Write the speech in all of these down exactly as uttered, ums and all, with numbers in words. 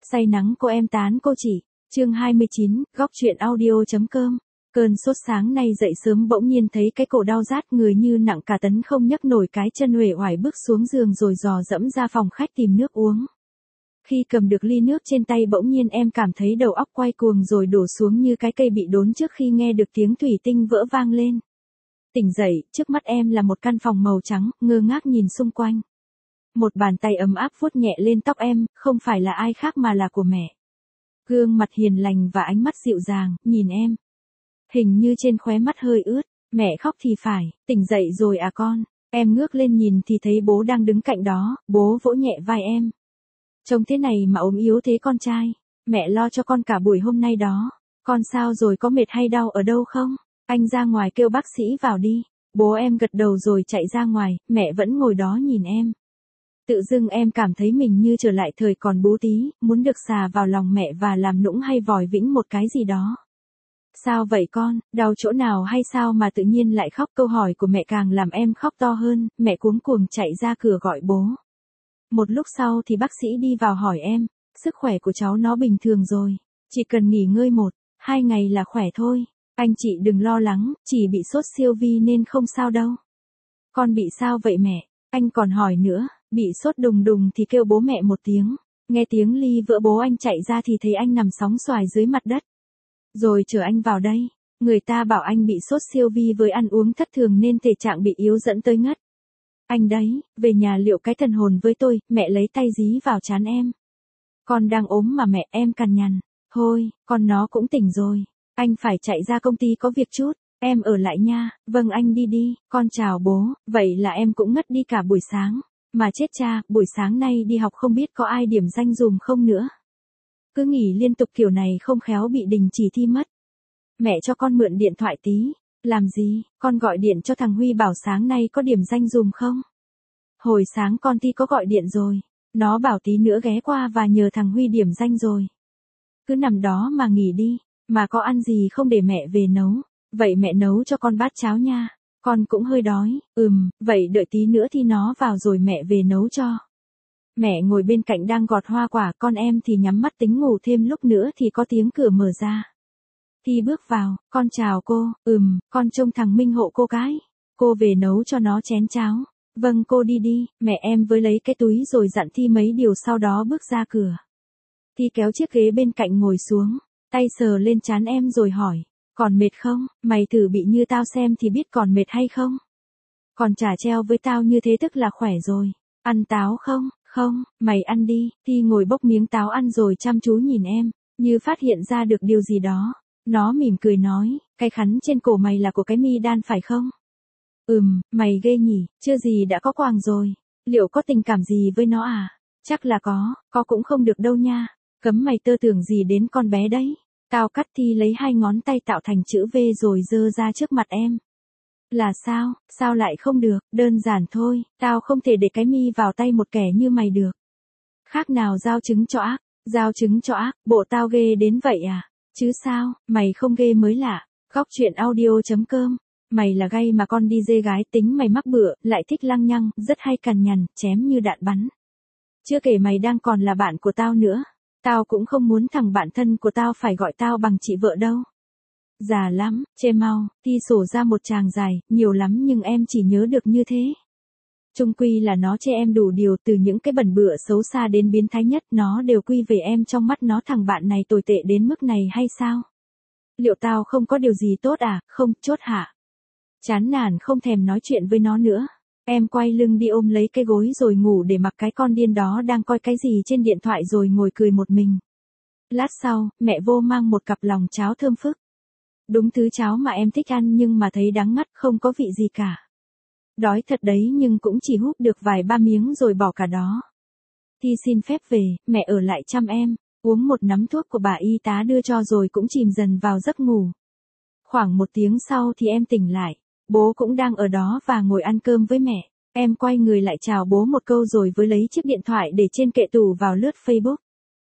Say nắng cô em tán cô chỉ. Chương hai mươi chín, góc truyện audio.com. Cơn sốt sáng nay dậy sớm bỗng nhiên thấy cái cổ đau rát, người như nặng cả tấn không nhấc nổi, cái chân uể oải bước xuống giường rồi dò dẫm ra phòng khách tìm nước uống. Khi cầm được ly nước trên tay bỗng nhiên em cảm thấy đầu óc quay cuồng rồi đổ xuống như cái cây bị đốn trước khi nghe được tiếng thủy tinh vỡ vang lên. Tỉnh dậy, trước mắt em là một căn phòng màu trắng, ngơ ngác nhìn xung quanh. Một bàn tay ấm áp vuốt nhẹ lên tóc em, không phải là ai khác mà là của mẹ. Gương mặt hiền lành và ánh mắt dịu dàng, nhìn em. Hình như trên khóe mắt hơi ướt, mẹ khóc thì phải, tỉnh dậy rồi à con. Em ngước lên nhìn thì thấy bố đang đứng cạnh đó, bố vỗ nhẹ vai em. Trông thế này mà ốm yếu thế con trai, mẹ lo cho con cả buổi hôm nay đó. Con sao rồi, có mệt hay đau ở đâu không? Anh ra ngoài kêu bác sĩ vào đi. Bố em gật đầu rồi chạy ra ngoài, mẹ vẫn ngồi đó nhìn em. Tự dưng em cảm thấy mình như trở lại thời còn bú tí, muốn được xà vào lòng mẹ và làm nũng hay vòi vĩnh một cái gì đó. Sao vậy con, đau chỗ nào hay sao mà tự nhiên lại khóc? Câu hỏi của mẹ càng làm em khóc to hơn, mẹ cuống cuồng chạy ra cửa gọi bố. Một lúc sau thì bác sĩ đi vào hỏi em, sức khỏe của cháu nó bình thường rồi, chỉ cần nghỉ ngơi một, hai ngày là khỏe thôi. Anh chị đừng lo lắng, chỉ bị sốt siêu vi nên không sao đâu. Con bị sao vậy mẹ? Anh còn hỏi nữa, bị sốt đùng đùng thì kêu bố mẹ một tiếng. Nghe tiếng ly vỡ bố anh chạy ra thì thấy anh nằm sóng xoài dưới mặt đất. Rồi chở anh vào đây, người ta bảo anh bị sốt siêu vi với ăn uống thất thường nên thể trạng bị yếu dẫn tới ngất. Anh đấy, về nhà liệu cái thần hồn với tôi, mẹ lấy tay dí vào trán em. Con đang ốm mà mẹ, em cằn nhằn. Thôi, con nó cũng tỉnh rồi. Anh phải chạy ra công ty có việc chút, em ở lại nha. Vâng anh đi đi, con chào bố. Vậy là em cũng ngất đi cả buổi sáng. Mà chết cha, buổi sáng nay đi học không biết có ai điểm danh dùm không nữa. Cứ nghỉ liên tục kiểu này không khéo bị đình chỉ thi mất. Mẹ cho con mượn điện thoại tí. Làm gì, con gọi điện cho thằng Huy bảo sáng nay có điểm danh dùm không? Hồi sáng con thi có gọi điện rồi. Nó bảo tí nữa ghé qua và nhờ thằng Huy điểm danh rồi. Cứ nằm đó mà nghỉ đi. Mà có ăn gì không để mẹ về nấu. Vậy mẹ nấu cho con bát cháo nha. Con cũng hơi đói. Ừm, vậy đợi tí nữa thì nó vào rồi mẹ về nấu cho. Mẹ ngồi bên cạnh đang gọt hoa quả, con em thì nhắm mắt tính ngủ thêm lúc nữa thì có tiếng cửa mở ra. Thi bước vào, con chào cô. Ừm, con trông thằng Minh hộ cô cái. Cô về nấu cho nó chén cháo. Vâng cô đi đi, mẹ em với lấy cái túi rồi dặn Thi mấy điều sau đó bước ra cửa. Thi kéo chiếc ghế bên cạnh ngồi xuống. Tay sờ lên trán em rồi hỏi, còn mệt không? Mày thử bị như tao xem thì biết còn mệt hay không? Còn chả treo với tao như thế tức là khỏe rồi. Ăn táo không? Không, mày ăn đi. Thi ngồi bốc miếng táo ăn rồi chăm chú nhìn em, như phát hiện ra được điều gì đó. Nó mỉm cười nói, cái khắn trên cổ mày là của cái mi đan phải không? Ừm, mày ghê nhỉ, chưa gì đã có quàng rồi. Liệu có tình cảm gì với nó à? Chắc là có, có cũng không được đâu nha. Cấm mày tơ tưởng gì đến con bé đấy. Tao cắt. Thi lấy hai ngón tay tạo thành chữ V rồi giơ ra trước mặt em. Là sao, sao lại không được, đơn giản thôi, tao không thể để cái mi vào tay một kẻ như mày được. Khác nào giao trứng cho ác, giao trứng cho ác, bộ tao ghê đến vậy à? Chứ sao, mày không ghê mới lạ. Góc truyện audio.com. Mày là gay mà con đi dê gái, tính mày mắc bựa, lại thích lăng nhăng, rất hay cằn nhằn, chém như đạn bắn. Chưa kể mày đang còn là bạn của tao nữa. Tao cũng không muốn thằng bạn thân của tao phải gọi tao bằng chị vợ đâu. Già lắm, chê mau. Thi sổ ra một tràng dài, nhiều lắm nhưng em chỉ nhớ được như thế. Chung quy là nó chê em đủ điều, từ những cái bẩn bựa xấu xa đến biến thái nhất, nó đều quy về em. Trong mắt nó thằng bạn này tồi tệ đến mức này hay sao? Liệu tao không có điều gì tốt à? Không, chốt hạ. Chán nản không thèm nói chuyện với nó nữa. Em quay lưng đi ôm lấy cái gối rồi ngủ để mặc cái con điên đó đang coi cái gì trên điện thoại rồi ngồi cười một mình. Lát sau, mẹ vô mang một cặp lòng cháo thơm phức. Đúng thứ cháo mà em thích ăn nhưng mà thấy đắng ngắt, không có vị gì cả. Đói thật đấy nhưng cũng chỉ húp được vài ba miếng rồi bỏ cả đó. Thi xin phép về, mẹ ở lại chăm em, uống một nắm thuốc của bà y tá đưa cho rồi cũng chìm dần vào giấc ngủ. Khoảng một tiếng sau thì em tỉnh lại, bố cũng đang ở đó và ngồi ăn cơm với mẹ. Em quay người lại chào bố một câu rồi với lấy chiếc điện thoại để trên kệ tủ vào lướt Facebook.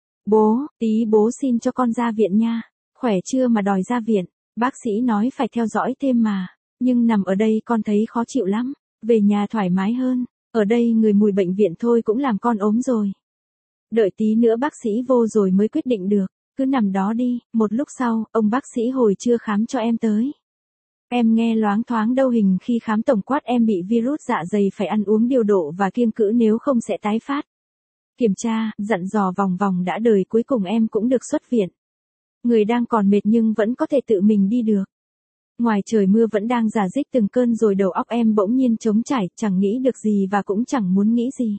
Bố, tí bố xin cho con ra viện nha. Khỏe chưa mà đòi ra viện, bác sĩ nói phải theo dõi thêm mà. Nhưng nằm ở đây con thấy khó chịu lắm, về nhà thoải mái hơn. Ở đây người mùi bệnh viện thôi cũng làm con ốm rồi. Đợi tí nữa bác sĩ vô rồi mới quyết định được, cứ nằm đó đi. Một lúc sau, ông bác sĩ hồi trưa khám cho em tới. Em nghe loáng thoáng đâu hình khi khám tổng quát em bị virus dạ dày phải ăn uống điều độ và kiêng cữ nếu không sẽ tái phát. Kiểm tra, dặn dò vòng vòng đã đời cuối cùng em cũng được xuất viện. Người đang còn mệt nhưng vẫn có thể tự mình đi được. Ngoài trời mưa vẫn đang rả rích từng cơn rồi đầu óc em bỗng nhiên trống trải, chẳng nghĩ được gì và cũng chẳng muốn nghĩ gì.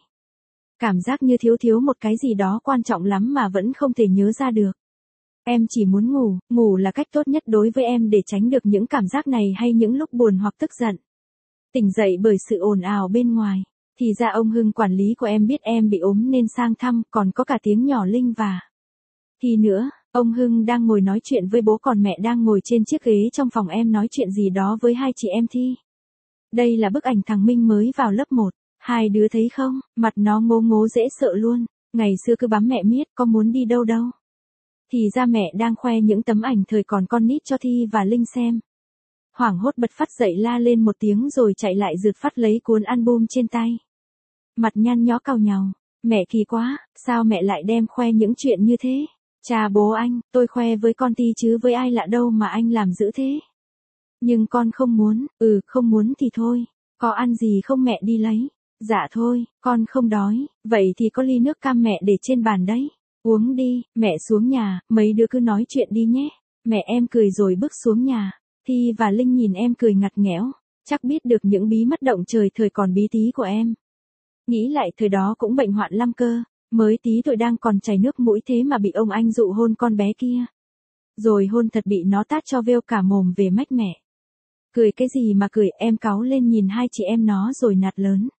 Cảm giác như thiếu thiếu một cái gì đó quan trọng lắm mà vẫn không thể nhớ ra được. Em chỉ muốn ngủ, ngủ là cách tốt nhất đối với em để tránh được những cảm giác này hay những lúc buồn hoặc tức giận. Tỉnh dậy bởi sự ồn ào bên ngoài, thì ra ông Hưng quản lý của em biết em bị ốm nên sang thăm, còn có cả tiếng nhỏ Linh và. Thì nữa, ông Hưng đang ngồi nói chuyện với bố còn mẹ đang ngồi trên chiếc ghế trong phòng em nói chuyện gì đó với hai chị em Thi. Đây là bức ảnh thằng Minh mới vào lớp một, hai đứa thấy không, mặt nó ngố ngố dễ sợ luôn, ngày xưa cứ bám mẹ miết có muốn đi đâu đâu. Thì ra mẹ đang khoe những tấm ảnh thời còn con nít cho Thi và Linh xem. Hoảng hốt bật phát dậy la lên một tiếng rồi chạy lại rượt phát lấy cuốn album trên tay. Mặt nhăn nhó cau nhàu, mẹ kỳ quá, sao mẹ lại đem khoe những chuyện như thế? Chà bố anh, tôi khoe với con Thi chứ với ai lạ đâu mà anh làm dữ thế. Nhưng con không muốn, ừ không muốn thì thôi, có ăn gì không mẹ đi lấy. Dạ thôi, con không đói, vậy thì có ly nước cam mẹ để trên bàn đấy. Uống đi, mẹ xuống nhà, mấy đứa cứ nói chuyện đi nhé. Mẹ em cười rồi bước xuống nhà. Thi và Linh nhìn em cười ngặt nghẽo, chắc biết được những bí mật động trời thời còn bí tí của em. Nghĩ lại thời đó cũng bệnh hoạn lắm cơ, mới tí tuổi đang còn chảy nước mũi thế mà bị ông anh dụ hôn con bé kia. Rồi hôn thật bị nó tát cho vêu cả mồm về mách mẹ. Cười cái gì mà cười, em cáu lên nhìn hai chị em nó rồi nạt lớn.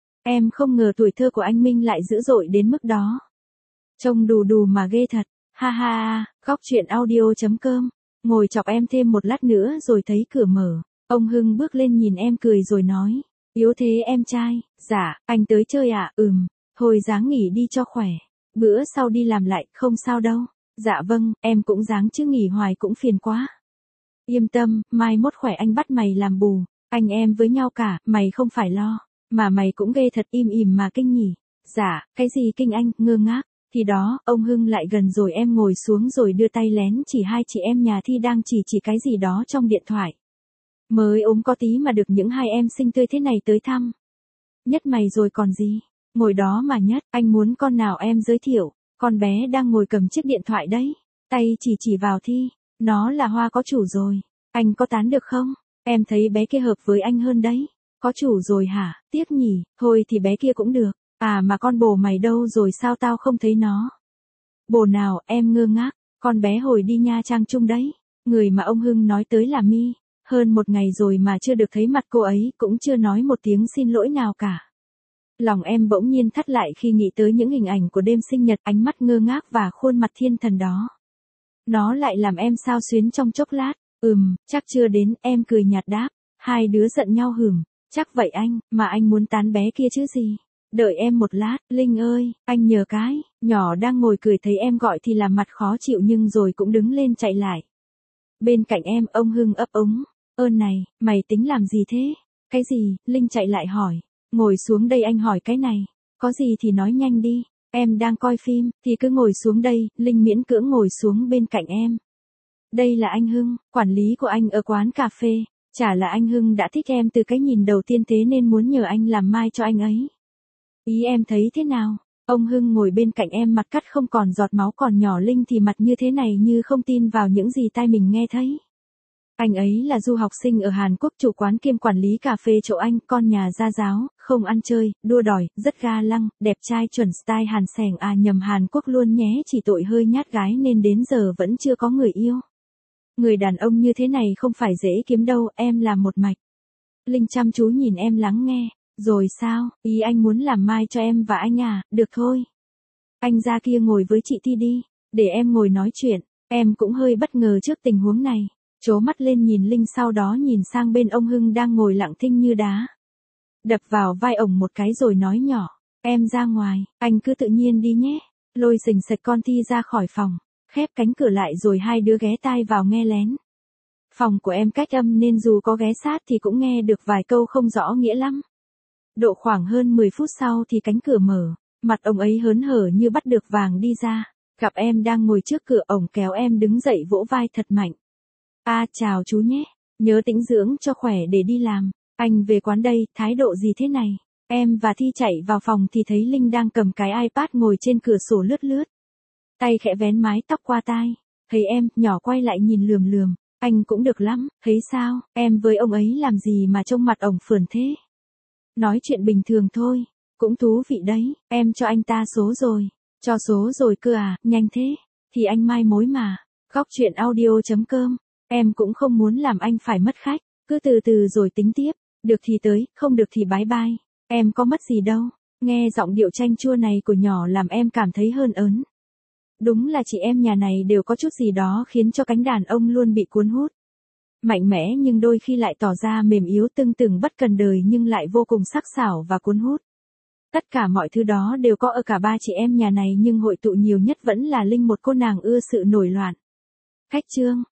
Em không ngờ tuổi thơ của anh Minh lại dữ dội đến mức đó. Trông đù đù mà ghê thật, ha ha ha, góc chuyện audio.com. Ngồi chọc em thêm một lát nữa rồi thấy cửa mở, ông Hưng bước lên nhìn em cười rồi nói, yếu thế em trai, dạ, anh tới chơi à, ừm, thôi ráng nghỉ đi cho khỏe, bữa sau đi làm lại, không sao đâu, dạ vâng, em cũng ráng chứ nghỉ hoài cũng phiền quá. Yên tâm, mai mốt khỏe anh bắt mày làm bù, anh em với nhau cả, mày không phải lo, mà mày cũng ghê thật im ỉm mà kinh nhỉ, dạ, cái gì kinh anh, ngơ ngác. Thì đó, ông Hưng lại gần rồi em ngồi xuống rồi đưa tay lén chỉ hai chị em nhà Thi đang chỉ chỉ cái gì đó trong điện thoại. Mới ốm có tí mà được những hai em xinh tươi thế này tới thăm. Nhất mày rồi còn gì, ngồi đó mà Nhất, anh muốn con nào em giới thiệu, con bé đang ngồi cầm chiếc điện thoại đấy, tay chỉ chỉ vào Thi, nó là Hoa có chủ rồi, anh có tán được không, em thấy bé kia hợp với anh hơn đấy, có chủ rồi hả, tiếc nhỉ, thôi thì bé kia cũng được. À mà con bồ mày đâu rồi sao tao không thấy nó? Bồ nào, em ngơ ngác, con bé hồi đi Nha Trang chung đấy. Người mà ông Hưng nói tới là My. Hơn một ngày rồi mà chưa được thấy mặt cô ấy, cũng chưa nói một tiếng xin lỗi nào cả. Lòng em bỗng nhiên thắt lại khi nghĩ tới những hình ảnh của đêm sinh nhật, ánh mắt ngơ ngác và khuôn mặt thiên thần đó. Nó lại làm em xao xuyến trong chốc lát. Ừm, chắc chưa đến, em cười nhạt đáp. Hai đứa giận nhau hửm. Chắc vậy anh, mà anh muốn tán bé kia chứ gì? Đợi em một lát, Linh ơi, anh nhờ cái, nhỏ đang ngồi cười thấy em gọi thì làm mặt khó chịu nhưng rồi cũng đứng lên chạy lại. Bên cạnh em, ông Hưng ấp úng, ơn này, mày tính làm gì thế? Cái gì, Linh chạy lại hỏi, ngồi xuống đây anh hỏi cái này, có gì thì nói nhanh đi, em đang coi phim, thì cứ ngồi xuống đây, Linh miễn cưỡng ngồi xuống bên cạnh em. Đây là anh Hưng, quản lý của anh ở quán cà phê, chả là anh Hưng đã thích em từ cái nhìn đầu tiên thế nên muốn nhờ anh làm mai cho anh ấy. Ý em thấy thế nào? Ông Hưng ngồi bên cạnh em mặt cắt không còn giọt máu còn nhỏ Linh thì mặt như thế này như không tin vào những gì tai mình nghe thấy. Anh ấy là du học sinh ở Hàn Quốc chủ quán kiêm quản lý cà phê chỗ anh, con nhà gia giáo, không ăn chơi, đua đòi, rất ga lăng, đẹp trai chuẩn style Hàn sẻng à nhầm Hàn Quốc luôn nhé chỉ tội hơi nhát gái nên đến giờ vẫn chưa có người yêu. Người đàn ông như thế này không phải dễ kiếm đâu, em làm một mạch. Linh chăm chú nhìn em lắng nghe. Rồi sao, ý anh muốn làm mai cho em và anh à, được thôi. Anh ra kia ngồi với chị Thi đi, để em ngồi nói chuyện, em cũng hơi bất ngờ trước tình huống này. Chố mắt lên nhìn Linh sau đó nhìn sang bên ông Hưng đang ngồi lặng thinh như đá. Đập vào vai ổng một cái rồi nói nhỏ, em ra ngoài, anh cứ tự nhiên đi nhé. Lôi sình sạch con Thi ra khỏi phòng, khép cánh cửa lại rồi hai đứa ghé tai vào nghe lén. Phòng của em cách âm nên dù có ghé sát thì cũng nghe được vài câu không rõ nghĩa lắm. Độ khoảng hơn mười phút sau thì cánh cửa mở, Mặt ông ấy hớn hở như bắt được vàng đi ra, gặp em đang ngồi trước cửa, ổng kéo em đứng dậy vỗ vai thật mạnh. A chào chú nhé, nhớ tĩnh dưỡng cho khỏe để đi làm, anh về quán đây, thái độ gì thế này? Em và Thi chạy vào phòng thì thấy Linh đang cầm cái iPad ngồi trên cửa sổ lướt lướt. Tay khẽ vén mái tóc qua tai, thấy em, nhỏ quay lại nhìn lườm lườm, anh cũng được lắm, thấy sao, em với ông ấy làm gì mà trông mặt ổng phườn thế? Nói chuyện bình thường thôi, cũng thú vị đấy, em cho anh ta số rồi, cho số rồi cơ à, nhanh thế, thì anh mai mối mà, góc chuyện audio chấm com, em cũng không muốn làm anh phải mất khách, cứ từ từ rồi tính tiếp, được thì tới, không được thì bái bai, em có mất gì đâu, nghe giọng điệu chanh chua này của nhỏ làm em cảm thấy hơn ớn. Đúng là chị em nhà này đều có chút gì đó khiến cho cánh đàn ông luôn bị cuốn hút. Mạnh mẽ nhưng đôi khi lại tỏ ra mềm yếu tưng từng bất cần đời nhưng lại vô cùng sắc sảo và cuốn hút. Tất cả mọi thứ đó đều có ở cả ba chị em nhà này nhưng hội tụ nhiều nhất vẫn là Linh, một cô nàng ưa sự nổi loạn. Khách trương.